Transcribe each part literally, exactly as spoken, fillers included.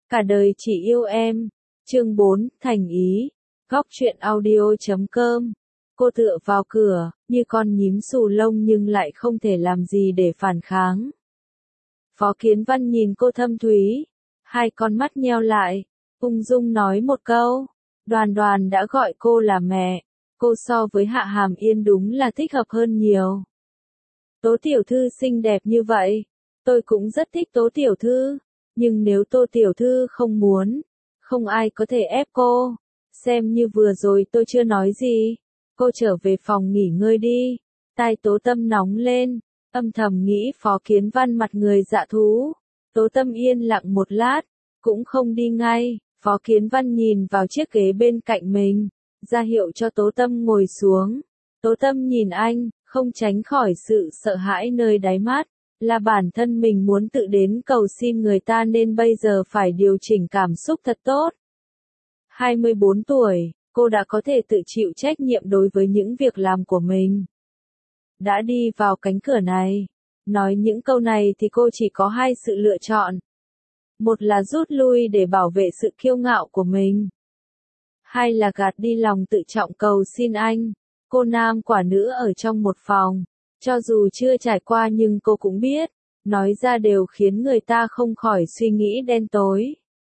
Cả đời chỉ yêu em. Chương bốn, thành ý. Góc truyện audio chấm com. Cô tựa vào cửa, như con nhím xù lông nhưng lại không thể làm gì để phản kháng. Phó Kiến Văn nhìn cô thâm thúy, hai con mắt nheo lại, ung dung nói một câu. Đoàn Đoàn đã gọi cô là mẹ, cô so với Hạ Hàm Yên đúng là thích hợp hơn nhiều. Tố tiểu thư xinh đẹp như vậy, tôi cũng rất thích Tố tiểu thư, nhưng nếu Tô tiểu thư không muốn, không ai có thể ép cô. Xem như vừa rồi tôi chưa nói gì, cô trở về phòng nghỉ ngơi đi. Tai Tố Tâm nóng lên, âm thầm nghĩ Phó Kiến Văn mặt người dạ thú. Tố Tâm yên lặng một lát, cũng không đi ngay. Phó Kiến Văn nhìn vào chiếc ghế bên cạnh mình, ra hiệu cho Tố Tâm ngồi xuống. Tố Tâm nhìn anh, không tránh khỏi sự sợ hãi nơi đáy mắt, là bản thân mình muốn tự đến cầu xin người ta nên bây giờ phải điều chỉnh cảm xúc thật tốt. hai mươi bốn tuổi, cô đã có thể tự chịu trách nhiệm đối với những việc làm của mình. Đã đi vào cánh cửa này, nói những câu này thì cô chỉ có hai sự lựa chọn. Một là rút lui để bảo vệ sự kiêu ngạo của mình. Hai là gạt đi lòng tự trọng cầu xin anh. Cô nam quả nữ ở trong một phòng, cho dù chưa trải qua nhưng cô cũng biết, nói ra đều khiến người ta không khỏi suy nghĩ đen tối.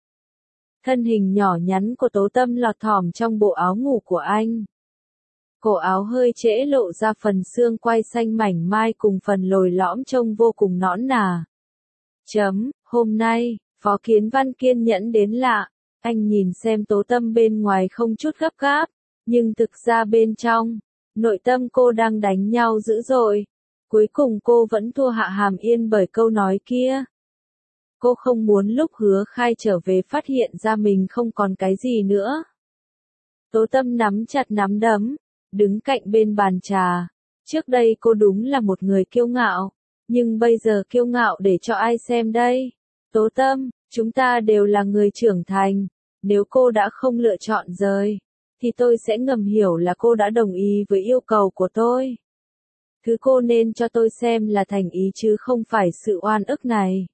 Thân hình nhỏ nhắn của Tố Tâm lọt thỏm trong bộ áo ngủ của anh. Cổ áo hơi trễ lộ ra phần xương quai xanh mảnh mai cùng phần lồi lõm trông vô cùng nõn nà. Chấm, hôm nay, Phó Kiến Văn kiên nhẫn đến lạ, anh nhìn xem Tố Tâm bên ngoài không chút gấp gáp, nhưng thực ra bên trong, nội tâm cô đang đánh nhau dữ dội. Cuối cùng cô vẫn thua Hạ Hàm Yên bởi câu nói kia. Cô không muốn lúc Hứa Khai trở về phát hiện ra mình không còn cái gì nữa. Tố Tâm nắm chặt nắm đấm, đứng cạnh bên bàn trà. Trước đây cô đúng là một người kiêu ngạo, nhưng bây giờ kiêu ngạo để cho ai xem đây? Tố Tâm, chúng ta đều là người trưởng thành, nếu cô đã không lựa chọn rời, thì tôi sẽ ngầm hiểu là cô đã đồng ý với yêu cầu của tôi. Thứ cô nên cho tôi xem là thành ý chứ không phải sự oan ức này.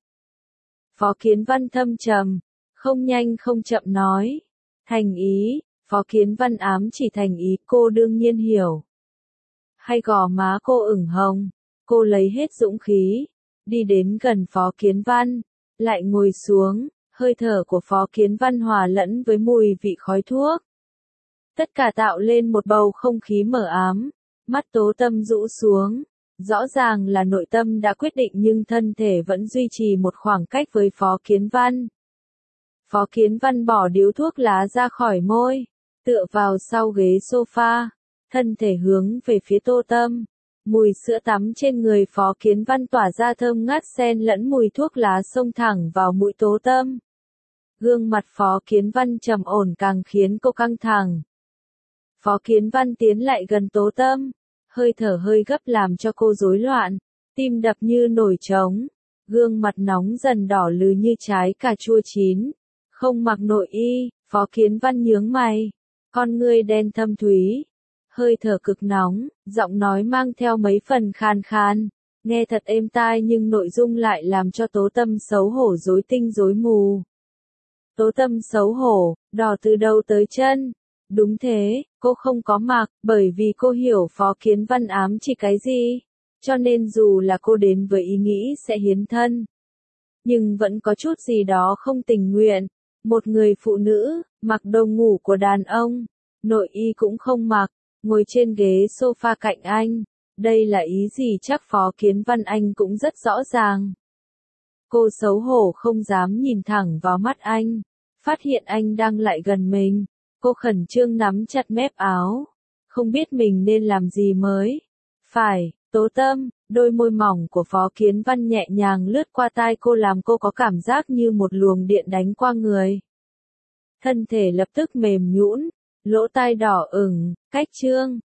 Phó Kiến Văn thâm trầm, không nhanh không chậm nói. Thành ý, Phó Kiến Văn ám chỉ thành ý cô đương nhiên hiểu. Hay gò má cô ửng hồng, cô lấy hết dũng khí, đi đến gần Phó Kiến Văn, lại ngồi xuống, hơi thở của Phó Kiến Văn hòa lẫn với mùi vị khói thuốc. Tất cả tạo lên một bầu không khí mờ ám, mắt Tố Tâm rũ xuống, rõ ràng là nội tâm đã quyết định nhưng thân thể vẫn duy trì một khoảng cách với Phó Kiến Văn. Phó Kiến Văn bỏ điếu thuốc lá ra khỏi môi, tựa vào sau ghế sofa, thân thể hướng về phía Tố Tâm. Mùi sữa tắm trên người Phó Kiến Văn tỏa ra thơm ngát xen lẫn mùi thuốc lá xông thẳng vào mũi Tố Tâm. Gương mặt Phó Kiến Văn trầm ổn càng khiến cô căng thẳng. Phó Kiến Văn tiến lại gần Tố Tâm, hơi thở hơi gấp làm cho cô rối loạn, tim đập như nổi trống, gương mặt nóng dần đỏ lừ như trái cà chua chín. Không mặc nội y, Phó Kiến Văn nhướng mày, con ngươi đen thâm thúy, hơi thở cực nóng, giọng nói mang theo mấy phần khan khan, nghe thật êm tai nhưng nội dung lại làm cho Tố Tâm xấu hổ rối tinh rối mù. Tố Tâm xấu hổ, đỏ từ đầu tới chân. Đúng thế, cô không có mặc, bởi vì cô hiểu Phó Kiến Văn ám chỉ cái gì, cho nên dù là cô đến với ý nghĩ sẽ hiến thân, nhưng vẫn có chút gì đó không tình nguyện. Một người phụ nữ, mặc đồ ngủ của đàn ông, nội y cũng không mặc, ngồi trên ghế sofa cạnh anh, đây là ý gì chắc Phó Kiến Văn anh cũng rất rõ ràng. Cô xấu hổ không dám nhìn thẳng vào mắt anh, phát hiện anh đang lại gần mình. Cô khẩn trương nắm chặt mép áo, không biết mình nên làm gì mới. Phải, Tố Tâm, đôi môi mỏng của Phó Kiến Văn nhẹ nhàng lướt qua tai cô làm cô có cảm giác như một luồng điện đánh qua người. Thân thể lập tức mềm nhũn, lỗ tai đỏ ửng, cách trương,